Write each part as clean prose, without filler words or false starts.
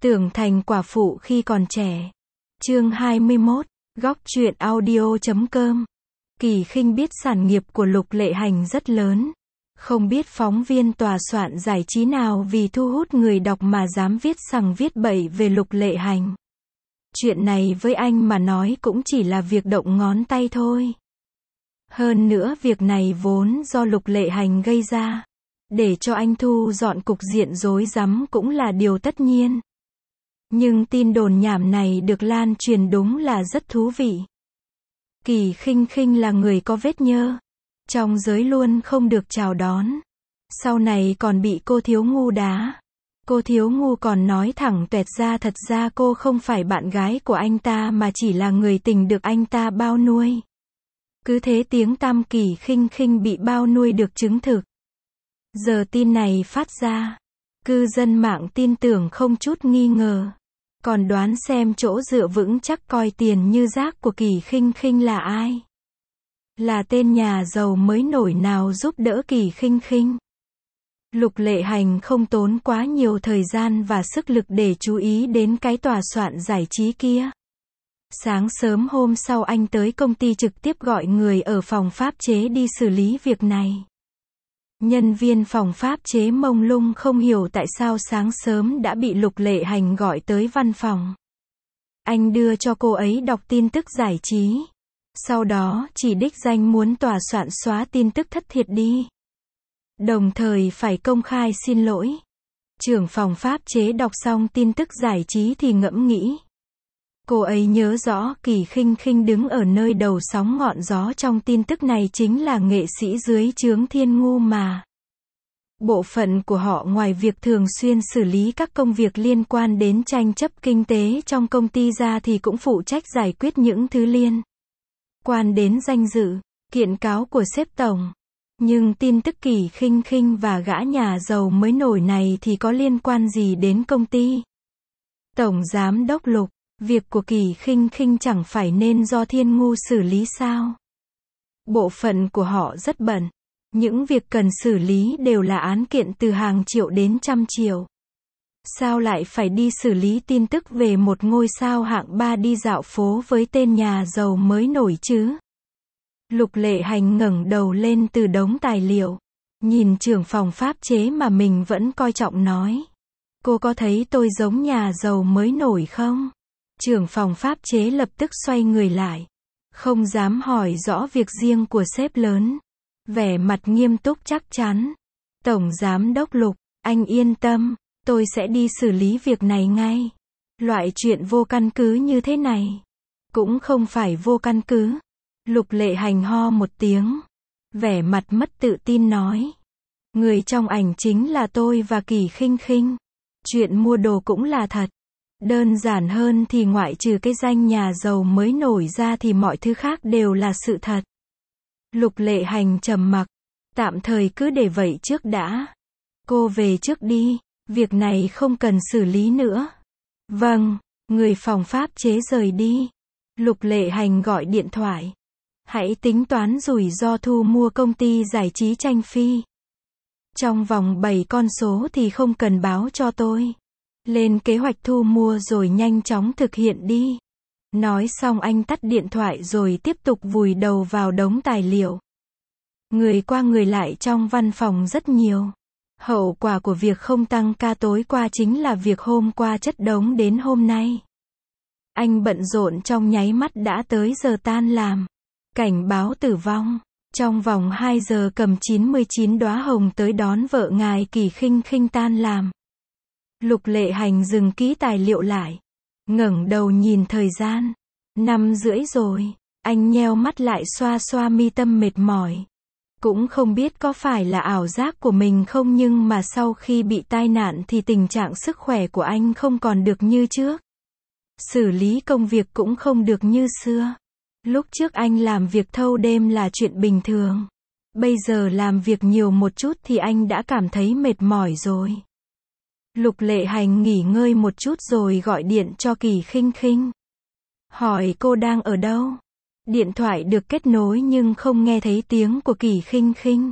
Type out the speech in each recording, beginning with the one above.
Tưởng thành quả phụ khi còn trẻ. Chương 21, góc truyện audio.com. Kỳ Khinh biết sản nghiệp của Lục Lệ Hành rất lớn. Không biết phóng viên tòa soạn giải trí nào vì thu hút người đọc mà dám viết sằng viết bậy về Lục Lệ Hành. Chuyện này với anh mà nói cũng chỉ là việc động ngón tay thôi. Hơn nữa việc này vốn do Lục Lệ Hành gây ra. Để cho anh thu dọn cục diện rối rắm cũng là điều tất nhiên. Nhưng tin đồn nhảm này được lan truyền đúng là rất thú vị. Kỳ Khinh là người có vết nhơ. Trong giới luôn không được chào đón. Sau này còn bị cô Thiếu Ngu đá. Cô Thiếu Ngu còn nói thẳng tuẹt ra thật ra cô không phải bạn gái của anh ta mà chỉ là người tình được anh ta bao nuôi. Cứ thế tiếng tăm Kỳ Khinh bị bao nuôi được chứng thực. Giờ tin này phát ra. Cư dân mạng tin tưởng không chút nghi ngờ. Còn đoán xem chỗ dựa vững chắc coi tiền như rác của Kỳ Khinh là ai? Là tên nhà giàu mới nổi nào giúp đỡ Kỳ Khinh. Lục Lệ Hành không tốn quá nhiều thời gian và sức lực để chú ý đến cái tòa soạn giải trí kia. Sáng sớm hôm sau anh tới công ty trực tiếp gọi người ở phòng pháp chế đi xử lý việc này. Nhân viên phòng pháp chế mông lung không hiểu tại sao sáng sớm đã bị Lục Lệ Hành gọi tới văn phòng. Anh đưa cho cô ấy đọc tin tức giải trí. Sau đó chỉ đích danh muốn tòa soạn xóa tin tức thất thiệt đi. Đồng thời phải công khai xin lỗi. Trưởng phòng pháp chế đọc xong tin tức giải trí thì ngẫm nghĩ. Cô ấy nhớ rõ Kỳ Khinh đứng ở nơi đầu sóng ngọn gió trong tin tức này chính là nghệ sĩ dưới trướng Thiên Ngu mà. Bộ phận của họ ngoài việc thường xuyên xử lý các công việc liên quan đến tranh chấp kinh tế trong công ty ra thì cũng phụ trách giải quyết những thứ liên quan đến danh dự, kiện cáo của sếp tổng. Nhưng tin tức Kỳ Khinh và gã nhà giàu mới nổi này thì có liên quan gì đến công ty? Tổng giám đốc Lục, việc của Kỳ Khinh chẳng phải nên do Thiên Ngu xử lý sao? Bộ phận của họ rất bận. Những việc cần xử lý đều là án kiện từ hàng triệu đến trăm triệu. Sao lại phải đi xử lý tin tức về một ngôi sao hạng 3 đi dạo phố với tên nhà giàu mới nổi chứ? Lục Lệ Hành ngẩng đầu lên từ đống tài liệu. Nhìn trưởng phòng pháp chế mà mình vẫn coi trọng nói. Cô có thấy tôi giống nhà giàu mới nổi không? Trưởng phòng pháp chế lập tức xoay người lại. Không dám hỏi rõ việc riêng của sếp lớn. Vẻ mặt nghiêm túc chắc chắn. Tổng giám đốc Lục, anh yên tâm, tôi sẽ đi xử lý việc này ngay. Loại chuyện vô căn cứ như thế này. Cũng không phải vô căn cứ. Lục Lệ Hành ho một tiếng. Vẻ mặt mất tự tin nói. Người trong ảnh chính là tôi và Kỳ Khinh. Chuyện mua đồ cũng là thật. Đơn giản hơn thì ngoại trừ cái danh nhà giàu mới nổi ra thì mọi thứ khác đều là sự thật. Lục Lệ Hành trầm mặc. Tạm thời cứ để vậy trước đã. Cô về trước đi. Việc này không cần xử lý nữa. Vâng. Người phòng pháp chế rời đi. Lục Lệ Hành gọi điện thoại. Hãy tính toán rủi ro thu mua công ty giải trí Tranh Phi. Trong vòng 7 con số thì không cần báo cho tôi. Lên kế hoạch thu mua rồi nhanh chóng thực hiện đi. Nói xong anh tắt điện thoại rồi tiếp tục vùi đầu vào đống tài liệu. Người qua người lại trong văn phòng rất nhiều. Hậu quả của việc không tăng ca tối qua chính là việc hôm qua chất đống đến hôm nay. Anh bận rộn trong nháy mắt đã tới giờ tan làm. Cảnh báo tử vong. Trong vòng 2 giờ cầm 99 đóa hồng tới đón vợ ngài Kỳ Khinh tan làm. Lục Lệ Hành dừng kỹ tài liệu lại. Ngẩng đầu nhìn thời gian. 5:30 rồi. Anh nheo mắt lại xoa xoa mi tâm mệt mỏi. Cũng không biết có phải là ảo giác của mình không nhưng mà sau khi bị tai nạn thì tình trạng sức khỏe của anh không còn được như trước. Xử lý công việc cũng không được như xưa. Lúc trước anh làm việc thâu đêm là chuyện bình thường. Bây giờ làm việc nhiều một chút thì anh đã cảm thấy mệt mỏi rồi. Lục Lệ Hành nghỉ ngơi một chút rồi gọi điện cho Kỳ Khinh. Hỏi cô đang ở đâu? Điện thoại được kết nối nhưng không nghe thấy tiếng của Kỳ Khinh.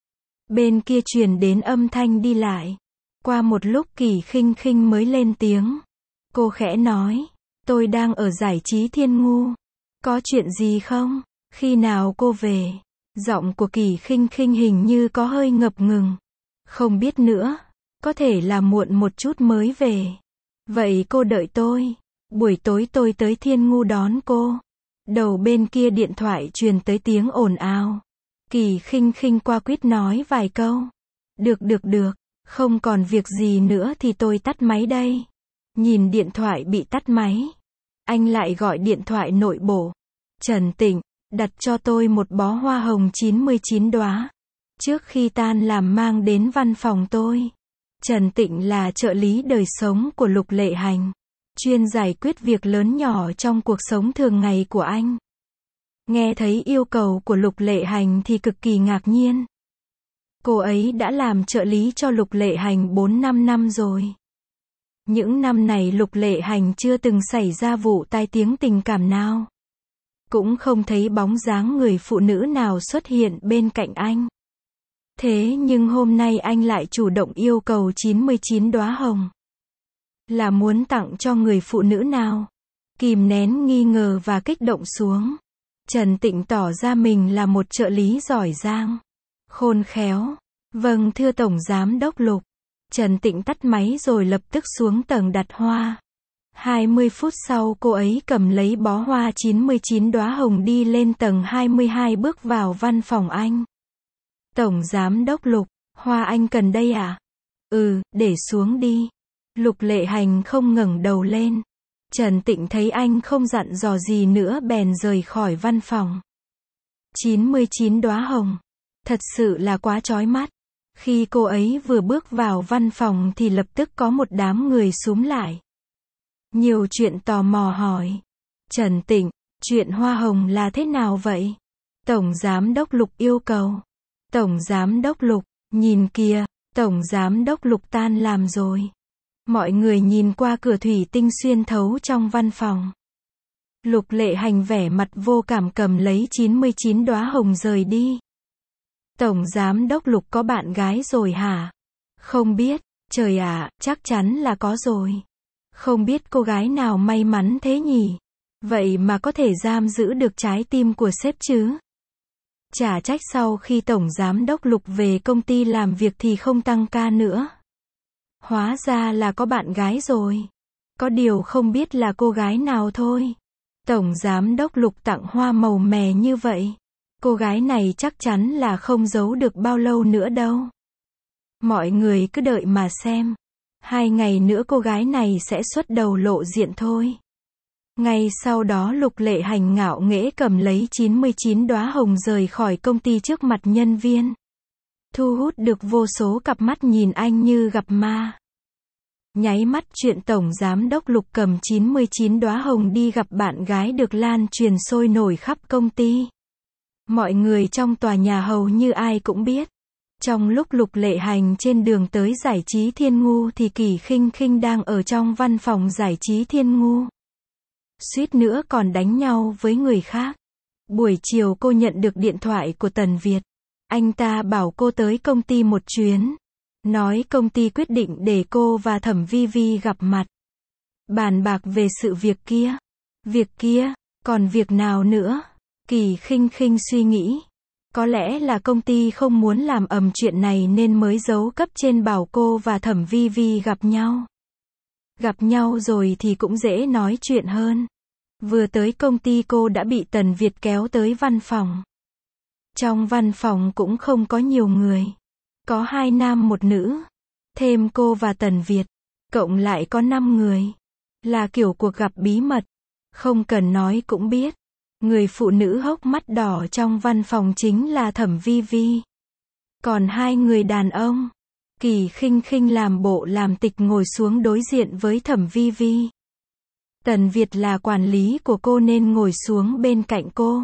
Bên kia truyền đến âm thanh đi lại. Qua một lúc Kỳ Khinh mới lên tiếng. Cô khẽ nói, tôi đang ở giải trí Thiên Ngu. Có chuyện gì không? Khi nào cô về? Giọng của Kỳ Khinh Khinh hình như có hơi ngập ngừng. Không biết nữa. Có thể là muộn một chút mới về. Vậy cô đợi tôi. Buổi tối tôi tới Thiên Ngu đón cô. Đầu bên kia điện thoại truyền tới tiếng ồn ào. Kỳ Khinh Khinh qua quýt nói vài câu. Được. Không còn việc gì nữa thì tôi tắt máy đây. Nhìn điện thoại bị tắt máy. Anh lại gọi điện thoại nội bộ. Trần Tịnh, đặt cho tôi một bó hoa hồng 99 đóa. Trước khi tan làm mang đến văn phòng tôi. Trần Tịnh là trợ lý đời sống của Lục Lệ Hành. Chuyên giải quyết việc lớn nhỏ trong cuộc sống thường ngày của anh. Nghe thấy yêu cầu của Lục Lệ Hành thì cực kỳ ngạc nhiên. Cô ấy đã làm trợ lý cho Lục Lệ Hành 4-5 năm rồi. Những năm này Lục Lệ Hành chưa từng xảy ra vụ tai tiếng tình cảm nào. Cũng không thấy bóng dáng người phụ nữ nào xuất hiện bên cạnh anh. Thế nhưng hôm nay anh lại chủ động yêu cầu 99 đóa hồng. Là muốn tặng cho người phụ nữ nào? Kìm nén nghi ngờ và kích động xuống. Trần Tịnh tỏ ra mình là một trợ lý giỏi giang. Khôn khéo. Vâng thưa Tổng Giám đốc Lục. Trần Tịnh tắt máy rồi lập tức xuống tầng đặt hoa. 20 phút sau cô ấy cầm lấy bó hoa 99 đóa hồng đi lên tầng 22 bước vào văn phòng anh. Tổng Giám đốc Lục, hoa anh cần đây à? Để xuống đi. Lục Lệ Hành không ngẩng đầu lên. Trần Tịnh thấy anh không dặn dò gì nữa bèn rời khỏi văn phòng. 99 đóa hồng. Thật sự là quá chói mắt. Khi cô ấy vừa bước vào văn phòng thì lập tức có một đám người xúm lại. Nhiều chuyện tò mò hỏi. Trần Tịnh, chuyện hoa hồng là thế nào vậy? Tổng Giám đốc Lục yêu cầu. Tổng Giám đốc Lục, nhìn kìa, Tổng Giám đốc Lục tan làm rồi. Mọi người nhìn qua cửa thủy tinh xuyên thấu trong văn phòng. Lục Lệ Hành vẻ mặt vô cảm cầm lấy 99 đóa hồng rời đi. Tổng Giám đốc Lục có bạn gái rồi hả? Không biết, trời ạ, chắc chắn là có rồi. Không biết cô gái nào may mắn thế nhỉ? Vậy mà có thể giam giữ được trái tim của sếp chứ? Chả trách sau khi Tổng Giám đốc Lục về công ty làm việc thì không tăng ca nữa. Hóa ra là có bạn gái rồi. Có điều không biết là cô gái nào thôi. Tổng Giám đốc Lục tặng hoa màu mè như vậy. Cô gái này chắc chắn là không giấu được bao lâu nữa đâu. Mọi người cứ đợi mà xem. 2 ngày nữa cô gái này sẽ xuất đầu lộ diện thôi. Ngay sau đó Lục Lệ Hành ngạo nghễ cầm lấy 99 đóa hồng rời khỏi công ty trước mặt nhân viên. Thu hút được vô số cặp mắt nhìn anh như gặp ma. Nháy mắt chuyện Tổng Giám đốc Lục cầm 99 đóa hồng đi gặp bạn gái được lan truyền sôi nổi khắp công ty. Mọi người trong tòa nhà hầu như ai cũng biết. Trong lúc Lục Lệ Hành trên đường tới giải trí Thiên Ngu thì Kỳ Khinh Khinh đang ở trong văn phòng giải trí Thiên Ngu. Suýt nữa còn đánh nhau với người khác. Buổi chiều cô nhận được điện thoại của Tần Việt. Anh ta bảo cô tới công ty một chuyến. Nói công ty quyết định để cô và Thẩm Vi Vi gặp mặt. Bàn bạc về sự việc kia. Việc kia, còn việc nào nữa? Kỳ Khinh Khinh suy nghĩ. Có lẽ là công ty không muốn làm ầm chuyện này nên mới giấu cấp trên bảo cô và Thẩm Vi Vi gặp nhau. Gặp nhau rồi thì cũng dễ nói chuyện hơn. Vừa tới công ty cô đã bị Tần Việt kéo tới văn phòng. Trong văn phòng cũng không có nhiều người. Có 2 nam 1 nữ. Thêm cô và Tần Việt. Cộng lại có 5 người. Là kiểu cuộc gặp bí mật. Không cần nói cũng biết. Người phụ nữ hốc mắt đỏ trong văn phòng chính là Thẩm Vi Vi. Còn 2 người đàn ông. Kỳ Khinh Khinh làm bộ làm tịch ngồi xuống đối diện với Thẩm Vi Vi. Tần Việt là quản lý của cô nên ngồi xuống bên cạnh cô.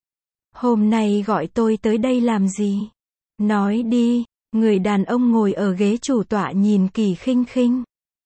Hôm nay gọi tôi tới đây làm gì? Nói đi. Người đàn ông ngồi ở ghế chủ tọa nhìn Kỳ Khinh Khinh.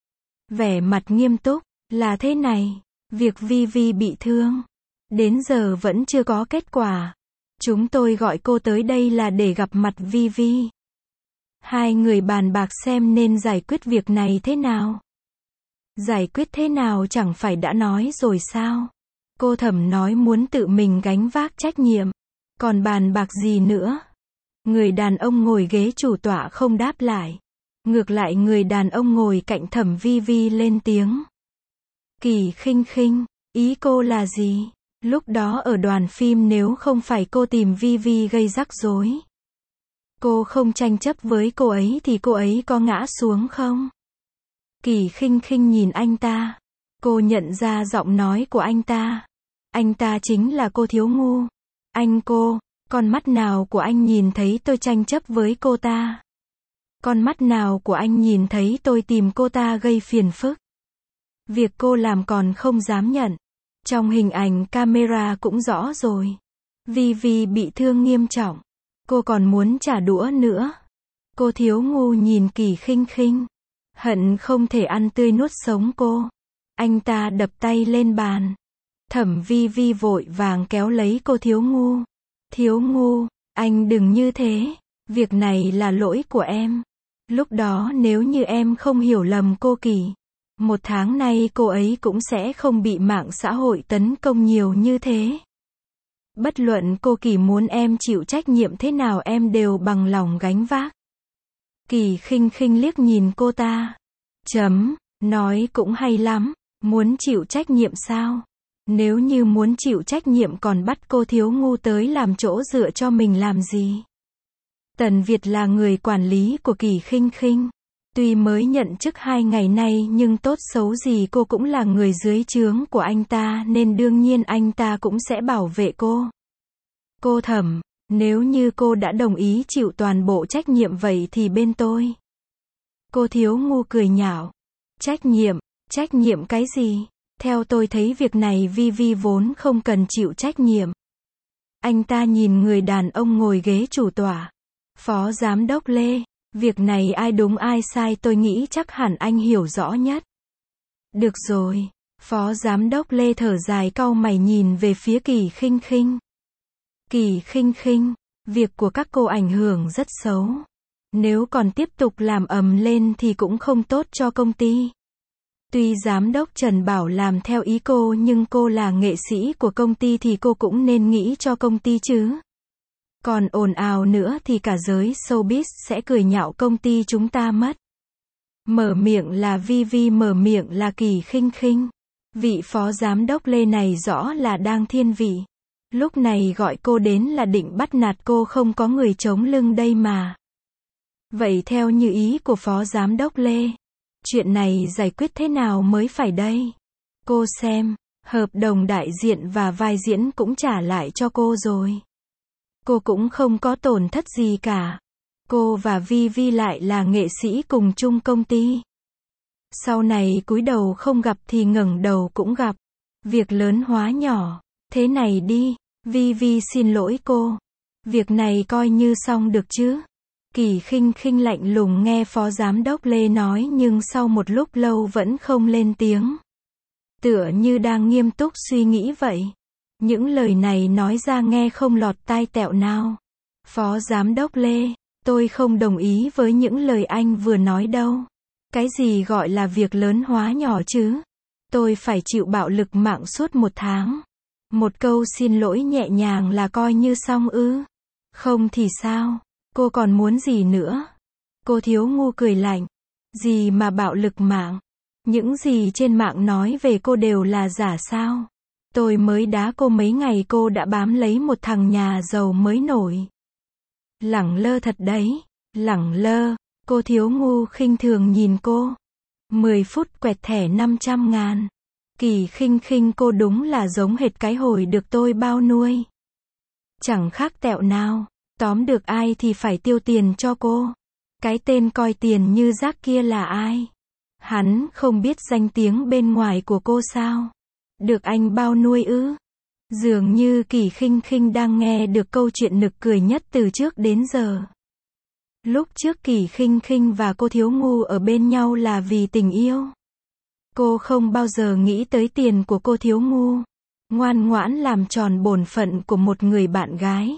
Vẻ mặt nghiêm túc. Là thế này. Việc Vi Vi bị thương. Đến giờ vẫn chưa có kết quả. Chúng tôi gọi cô tới đây là để gặp mặt Vi Vi. 2 người bàn bạc xem nên giải quyết việc này thế nào. Giải quyết thế nào chẳng phải đã nói rồi sao? Cô Thẩm nói muốn tự mình gánh vác trách nhiệm. Còn bàn bạc gì nữa? Người đàn ông ngồi ghế chủ tọa không đáp lại. Ngược lại người đàn ông ngồi cạnh Thẩm Vi Vi lên tiếng. Kỳ Khinh Khinh, ý cô là gì? Lúc đó ở đoàn phim nếu không phải cô tìm Vi Vi gây rắc rối, cô không tranh chấp với cô ấy thì cô ấy có ngã xuống không? Kỳ Khinh Khinh nhìn anh ta. Cô nhận ra giọng nói của anh ta. Anh ta chính là cô Thiếu Ngu. Anh cô, con mắt nào của anh nhìn thấy tôi tranh chấp với cô ta? Con mắt nào của anh nhìn thấy tôi tìm cô ta gây phiền phức? Việc cô làm còn không dám nhận. Trong hình ảnh camera cũng rõ rồi. Vi Vi bị thương nghiêm trọng. Cô còn muốn trả đũa nữa. Cô Thiếu Ngu nhìn Kỳ Khinh Khinh. Hận không thể ăn tươi nuốt sống cô. Anh ta đập tay lên bàn. Thẩm Vi Vi vội vàng kéo lấy cô Thiếu Ngu. Thiếu Ngu, anh đừng như thế. Việc này là lỗi của em. Lúc đó nếu như em không hiểu lầm cô Kỳ, 1 tháng nay cô ấy cũng sẽ không bị mạng xã hội tấn công nhiều như thế. Bất luận cô Kỳ muốn em chịu trách nhiệm thế nào em đều bằng lòng gánh vác. Kỳ Khinh Khinh liếc nhìn cô ta. Nói cũng hay lắm. Muốn chịu trách nhiệm sao? Nếu như muốn chịu trách nhiệm còn bắt cô Thiếu Ngu tới làm chỗ dựa cho mình làm gì? Tần Việt là người quản lý của Kỳ Khinh Khinh. Tuy mới nhận chức 2 ngày nay nhưng tốt xấu gì cô cũng là người dưới trướng của anh ta nên đương nhiên anh ta cũng sẽ bảo vệ cô. Cô Thẩm, nếu như cô đã đồng ý chịu toàn bộ trách nhiệm vậy thì bên tôi. Cô Thiếu Ngu cười nhạo. Trách nhiệm cái gì? Theo tôi thấy việc này Vi Vi vốn không cần chịu trách nhiệm. Anh ta nhìn người đàn ông ngồi ghế chủ tọa. Phó Giám đốc Lê, việc này ai đúng ai sai tôi nghĩ chắc hẳn anh hiểu rõ nhất. Được rồi, Phó Giám đốc Lê thở dài cau mày nhìn về phía Kỳ Khinh Khinh. Kỳ Khinh Khinh, việc của các cô ảnh hưởng rất xấu. Nếu còn tiếp tục làm ầm lên thì cũng không tốt cho công ty. Tuy Giám đốc Trần bảo làm theo ý cô nhưng cô là nghệ sĩ của công ty thì cô cũng nên nghĩ cho công ty chứ. Còn ồn ào nữa thì cả giới showbiz sẽ cười nhạo công ty chúng ta mất. Mở miệng là Vi Vi, mở miệng là Kỳ Khinh Khinh. Vị Phó Giám đốc Lê này rõ là đang thiên vị. Lúc này gọi cô đến là định bắt nạt cô, không có người chống lưng đây mà. Vậy theo như ý của Phó Giám đốc Lê, chuyện này giải quyết thế nào mới phải đây? Cô xem, hợp đồng đại diện và vai diễn cũng trả lại cho cô rồi. Cô cũng không có tổn thất gì cả. Cô và Vi Vi lại là nghệ sĩ cùng chung công ty. Sau này cúi đầu không gặp thì ngẩng đầu cũng gặp. Việc lớn hóa nhỏ. Thế này đi, Vi Vi xin lỗi cô. Việc này coi như xong được chứ? Kỳ Khinh Khinh lạnh lùng nghe Phó Giám đốc Lê nói nhưng sau một lúc lâu vẫn không lên tiếng. Tựa như đang nghiêm túc suy nghĩ vậy. Những lời này nói ra nghe không lọt tai tẹo nào. Phó Giám đốc Lê, tôi không đồng ý với những lời anh vừa nói đâu. Cái gì gọi là việc lớn hóa nhỏ chứ? Tôi phải chịu bạo lực mạng suốt 1 tháng. Một câu xin lỗi nhẹ nhàng là coi như xong ư? Không thì sao? Cô còn muốn gì nữa? Cô Thiếu Ngu cười lạnh. Gì mà bạo lực mạng? Những gì trên mạng nói về cô đều là giả sao? Tôi mới đá cô mấy ngày cô đã bám lấy một thằng nhà giàu mới nổi. Lẳng lơ thật đấy. Lẳng lơ. Cô Thiếu Ngu khinh thường nhìn cô. 10 phút quẹt thẻ 500.000. Kỳ Khinh Khinh, cô đúng là giống hệt cái hồi được tôi bao nuôi. Chẳng khác tẹo nào. Tóm được ai thì phải tiêu tiền cho cô. Cái tên coi tiền như rác kia là ai? Hắn không biết danh tiếng bên ngoài của cô sao? Được anh bao nuôi ư? Dường như Kỳ Khinh Khinh đang nghe được câu chuyện nực cười nhất từ trước đến giờ. Lúc trước Kỳ Khinh Khinh và cô Thiếu Ngu ở bên nhau là vì tình yêu. Cô không bao giờ nghĩ tới tiền của cô Thiếu Ngu. Ngoan ngoãn làm tròn bổn phận của một người bạn gái.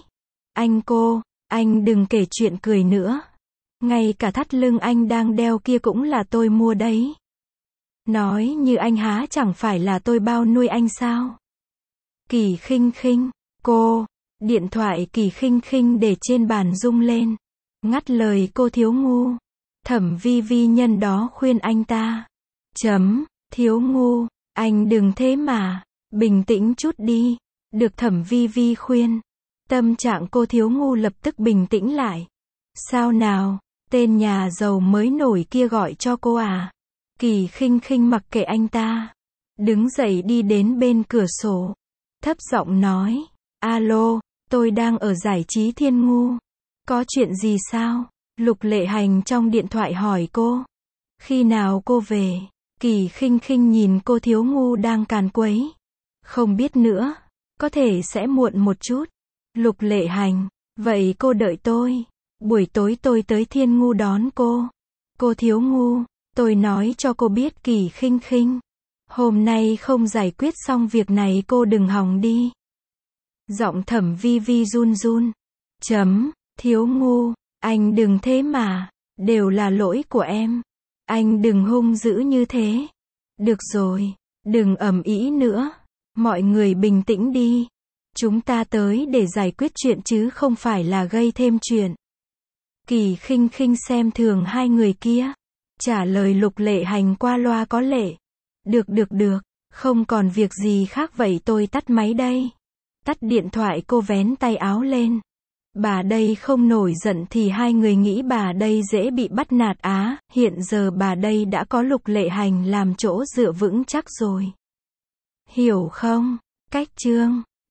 Anh đừng kể chuyện cười nữa. Ngay cả thắt lưng anh đang đeo kia cũng là tôi mua đấy. Nói như anh há chẳng phải là tôi bao nuôi anh sao? Kỳ Khinh Khinh, cô, điện thoại Kỳ Khinh Khinh để trên bàn rung lên. Ngắt lời cô thiếu ngu. Thẩm Vi Vi nhân đó khuyên anh ta. Thiếu ngu, anh đừng thế mà, bình tĩnh chút đi. Được Thẩm Vi Vi khuyên. Tâm trạng cô thiếu ngu lập tức bình tĩnh lại. Sao nào, tên nhà giàu mới nổi kia gọi cho cô à? Kỳ Khinh Khinh mặc kệ anh ta. Đứng dậy đi đến bên cửa sổ. Thấp giọng nói. Alo, tôi đang ở giải trí Thiên Ngu. Có chuyện gì sao? Lục Lệ Hành trong điện thoại hỏi cô. Khi nào cô về? Kỳ Khinh Khinh nhìn cô thiếu ngu đang càn quấy. Không biết nữa. Có thể sẽ muộn một chút. Lục Lệ Hành. Vậy cô đợi tôi. Buổi tối tôi tới Thiên Ngu đón cô. Cô thiếu ngu. Tôi nói cho cô biết Kỳ Khinh Khinh. Hôm nay không giải quyết xong việc này cô đừng hòng đi. Giọng Thẩm Vi Vi run run. Thiếu ngu, anh đừng thế mà. Đều là lỗi của em. Anh đừng hung dữ như thế. Được rồi, đừng ầm ĩ nữa. Mọi người bình tĩnh đi. Chúng ta tới để giải quyết chuyện chứ không phải là gây thêm chuyện. Kỳ Khinh Khinh xem thường hai người kia. Trả lời Lục Lệ Hành qua loa có lệ. Được, không còn việc gì khác vậy tôi tắt máy đây. Tắt điện thoại cô vén tay áo lên. Bà đây không nổi giận thì hai người nghĩ bà đây dễ bị bắt nạt á, hiện giờ bà đây đã có Lục Lệ Hành làm chỗ dựa vững chắc rồi. Hiểu không? Cách chương